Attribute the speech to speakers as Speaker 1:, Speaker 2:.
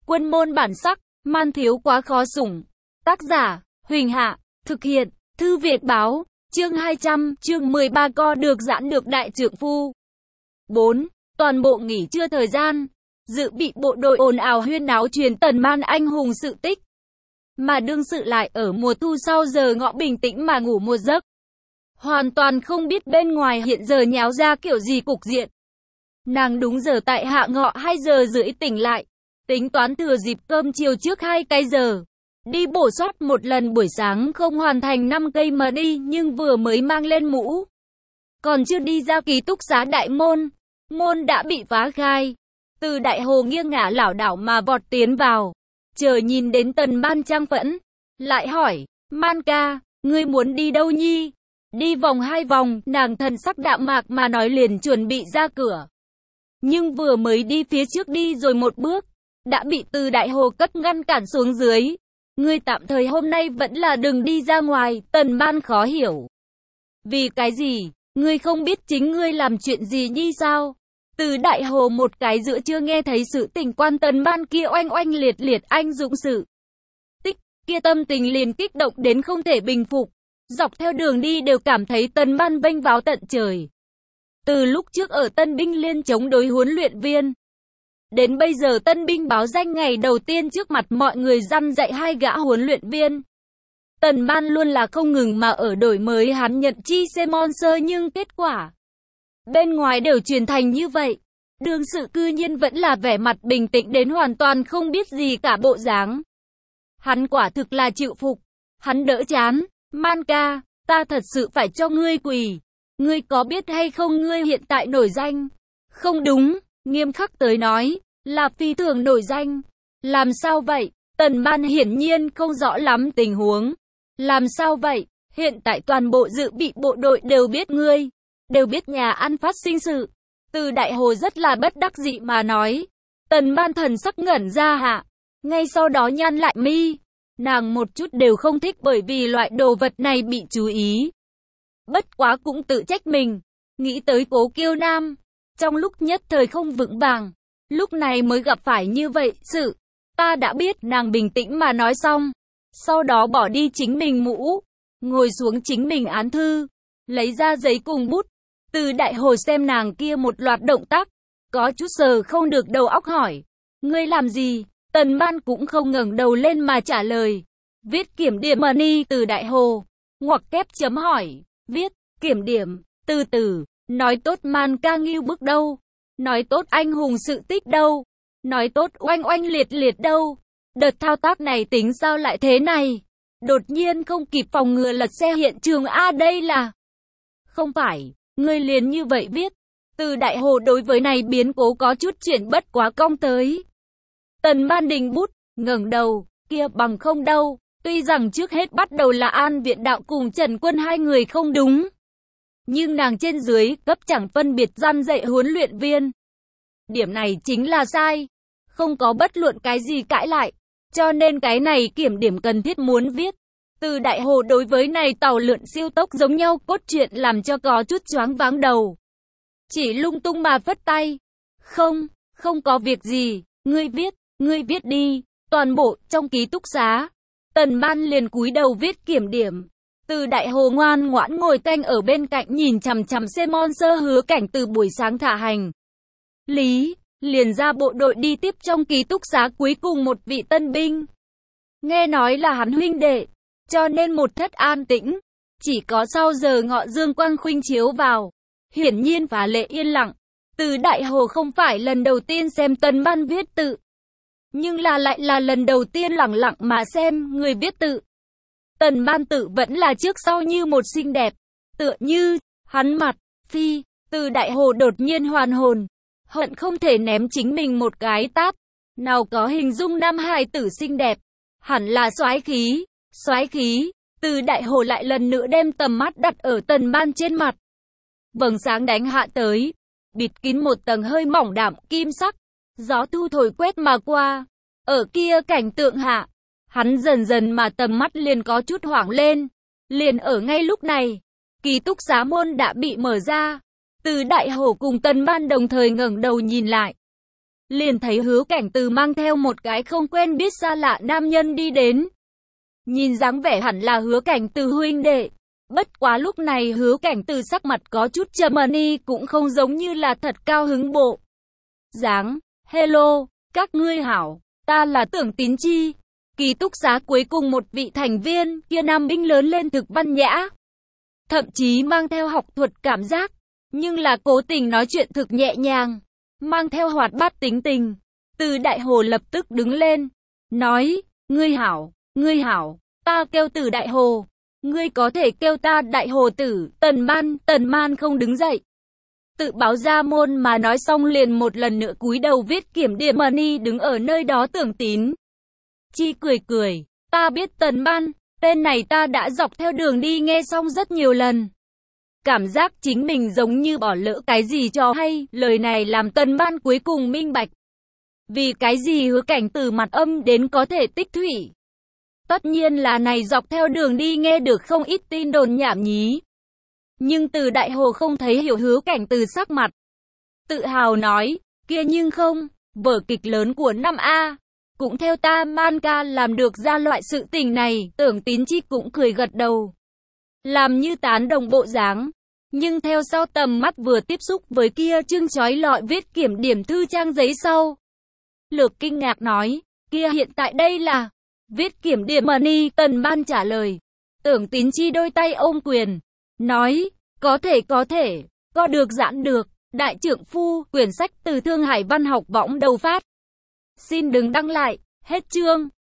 Speaker 1: Quân môn bản sắc, man thiếu quá khó sủng. Tác giả, Huỳnh Hạ, thực hiện, Thư Việt Báo, chương 200, chương 13 co được giãn được đại trượng phu. 4. Toàn bộ nghỉ trưa thời gian, dự bị bộ đội ồn ào huyên náo truyền Tần Man anh hùng sự tích. Mà đương sự lại ở mùa thu sau giờ ngọ bình tĩnh mà ngủ một giấc. Hoàn toàn không biết bên ngoài hiện giờ nháo ra kiểu gì cục diện. Nàng đúng giờ tại hạ ngọ 2 giờ rưỡi tỉnh lại, tính toán thừa dịp cơm chiều trước 2 cái giờ. Đi bổ soát một lần buổi sáng không hoàn thành 5 cây mà đi nhưng vừa mới mang lên mũ. Còn chưa đi ra ký túc xá đại môn, môn đã bị phá khai. Từ Đại Hồ nghiêng ngả lảo đảo mà vọt tiến vào. Chờ nhìn đến Tần Man trang phẫn, lại hỏi, Man ca, ngươi muốn đi đâu nhi? Đi vòng 2 vòng, nàng thần sắc đạm mạc mà nói liền chuẩn bị ra cửa. Nhưng vừa mới đi phía trước đi rồi một bước, đã bị Từ Đại Hồ cất ngăn cản xuống dưới. Ngươi tạm thời hôm nay vẫn là đừng đi ra ngoài, Tần Man khó hiểu. Vì cái gì, ngươi không biết chính ngươi làm chuyện gì nhi sao? Từ Đại Hồ một cái giữa chưa nghe thấy sự tình quan Tần Man kia oanh oanh liệt liệt anh dũng sự tích, kia tâm tình liền kích động đến không thể bình phục. Dọc theo đường đi đều cảm thấy Tần Man vênh váo tận trời. Từ lúc trước ở Tân binh liên chống đối huấn luyện viên, đến bây giờ tân binh báo danh ngày đầu tiên trước mặt mọi người răn dạy 2 gã huấn luyện viên. Tần Man luôn là không ngừng mà ở đổi mới hắn nhận chi sponsor nhưng kết quả bên ngoài đều truyền thành như vậy. Đương sự cư nhiên vẫn là vẻ mặt bình tĩnh đến hoàn toàn không biết gì cả bộ dáng. Hắn quả thực là chịu phục. Hắn đỡ chán. Man ca, ta thật sự phải cho ngươi quỳ. Ngươi có biết hay không ngươi hiện tại nổi danh? Không đúng, nghiêm khắc tới nói, là phi thường nổi danh. Làm sao vậy? Tần Man hiển nhiên không rõ lắm tình huống. Làm sao vậy? Hiện tại toàn bộ dự bị bộ đội đều biết ngươi. Đều biết nhà ăn phát sinh sự. Từ Đại Hồ rất là bất đắc dĩ mà nói. Tần Man thần sắc ngẩn ra hạ. Ngay sau đó nhăn lại mi. Nàng một chút đều không thích bởi vì loại đồ vật này bị chú ý. Bất quá cũng tự trách mình. Nghĩ tới Cố Kiêu Nam. Trong lúc nhất thời không vững vàng. Lúc này mới gặp phải như vậy sự. Ta đã biết, nàng bình tĩnh mà nói xong. Sau đó bỏ đi chính mình mũ. Ngồi xuống chính mình án thư. Lấy ra giấy cùng bút. Từ Đại Hồ xem nàng kia một loạt động tác. Có chút sờ không được đầu óc hỏi. Ngươi làm gì? Tần Man cũng không ngẩng đầu lên mà trả lời. Viết kiểm điểm money. Từ Đại Hồ ngoặc kép chấm hỏi. Viết kiểm điểm. Từ từ. Nói tốt Man ca nghiêu bức đâu? Nói tốt anh hùng sự tích đâu? Nói tốt oanh oanh liệt liệt đâu? Đợt thao tác này tính sao lại thế này? Đột nhiên không kịp phòng ngừa lật xe hiện trường đây là... Không phải, ngươi liền như vậy viết. Từ Đại Hồ đối với này biến cố có chút chuyển bất quá cong tới. Tần Man đình bút, ngẩng đầu, kia bằng không đâu. Tuy rằng trước hết bắt đầu là An Viện Đạo cùng Trần Quân 2 người không đúng. Nhưng nàng trên dưới cấp chẳng phân biệt răn dạy huấn luyện viên. Điểm này chính là sai. Không có bất luận cái gì cãi lại. Cho nên cái này kiểm điểm cần thiết muốn viết. Từ Đại Hồ đối với này tàu lượn siêu tốc giống nhau cốt truyện làm cho có chút choáng váng đầu. Chỉ lung tung mà phất tay. Không có việc gì. Ngươi viết đi. Toàn bộ trong ký túc xá. Tần Man liền cúi đầu viết kiểm điểm. Từ Đại Hồ ngoan ngoãn ngồi canh ở bên cạnh nhìn chằm chằm sponsor Hứa Cảnh từ buổi sáng thả hành lý, liền ra bộ đội đi tiếp trong ký túc xá cuối cùng một vị tân binh. Nghe nói là hắn huynh đệ, cho nên một thất an tĩnh. Chỉ có sau giờ ngọ dương quang khuynh chiếu vào, hiển nhiên phá lệ yên lặng. Từ Đại Hồ không phải lần đầu tiên xem Tần Man viết tự, nhưng lại là lần đầu tiên lẳng lặng mà xem người viết tự. Tần Man tự vẫn là trước sau như một xinh đẹp, tựa như hắn mặt phi. Từ Đại Hồ đột nhiên hoàn hồn, hận không thể ném chính mình một cái tát. Nào có hình dung nam hài tử xinh đẹp, hẳn là soái khí. Từ Đại Hồ lại lần nữa đem tầm mắt đặt ở Tần Man trên mặt. Vầng sáng đánh hạ tới, bịt kín một tầng hơi mỏng đạm kim sắc. Gió thu thổi quét mà qua. Ở kia cảnh tượng hạ, hắn dần dần mà tầm mắt liền có chút hoảng lên. Liền ở ngay lúc này, ký túc xá môn đã bị mở ra. Từ Đại Hồ cùng Tần Man đồng thời ngẩng đầu nhìn lại. liền thấy Hứa Cảnh Từ mang theo một cái không quen biết xa lạ nam nhân đi đến. Nhìn dáng vẻ hẳn là Hứa Cảnh Từ huynh đệ. Bất quá lúc này Hứa Cảnh Từ sắc mặt có chút trầm ni, cũng không giống như là thật cao hứng bộ dáng. Hello, các ngươi hảo, ta là Tưởng Tín Chi. Ký túc xá cuối cùng một vị thành viên, kia nam binh lớn lên thực văn nhã. Thậm chí mang theo học thuật cảm giác, nhưng là cố tình nói chuyện thực nhẹ nhàng, mang theo hoạt bát tính tình. Từ Đại Hồ lập tức đứng lên, nói, ngươi hảo, ta kêu Từ Đại Hồ. Ngươi có thể kêu ta Đại Hồ tử. Tần Man không đứng dậy, tự báo ra môn mà nói xong liền một lần nữa cúi đầu viết kiểm điểm. Money đứng ở nơi đó. Tưởng Tín Chi cười, ta biết Tần Man, tên này ta đã dọc theo đường đi nghe xong rất nhiều lần. Cảm giác chính mình giống như bỏ lỡ cái gì cho hay, lời này làm Tần Man cuối cùng minh bạch. Vì cái gì Hứa Cảnh Từ mặt âm đến có thể tích thủy. Tất nhiên là này dọc theo đường đi nghe được không ít tin đồn nhảm nhí. Nhưng Từ Đại Hồ không thấy hiểu Hứa Cảnh Từ sắc mặt. Tự hào nói, kia nhưng không, vở kịch lớn của năm A. Cũng theo ta Man ca làm được ra loại sự tình này. Tưởng Tín Chi cũng cười gật đầu, làm như tán đồng bộ dáng. Nhưng theo sau tầm mắt vừa tiếp xúc với kia chương chói lọi viết kiểm điểm thư trang giấy sau, lược kinh ngạc nói, kia hiện tại đây là viết kiểm điểm money. Tần Man trả lời. Tưởng Tín Chi đôi tay ôm quyền, nói, có thể, co được giãn được. Đại trượng phu, quyển sách từ Thương Hải Văn học võng đầu phát. Xin đừng đăng lại, hết chương.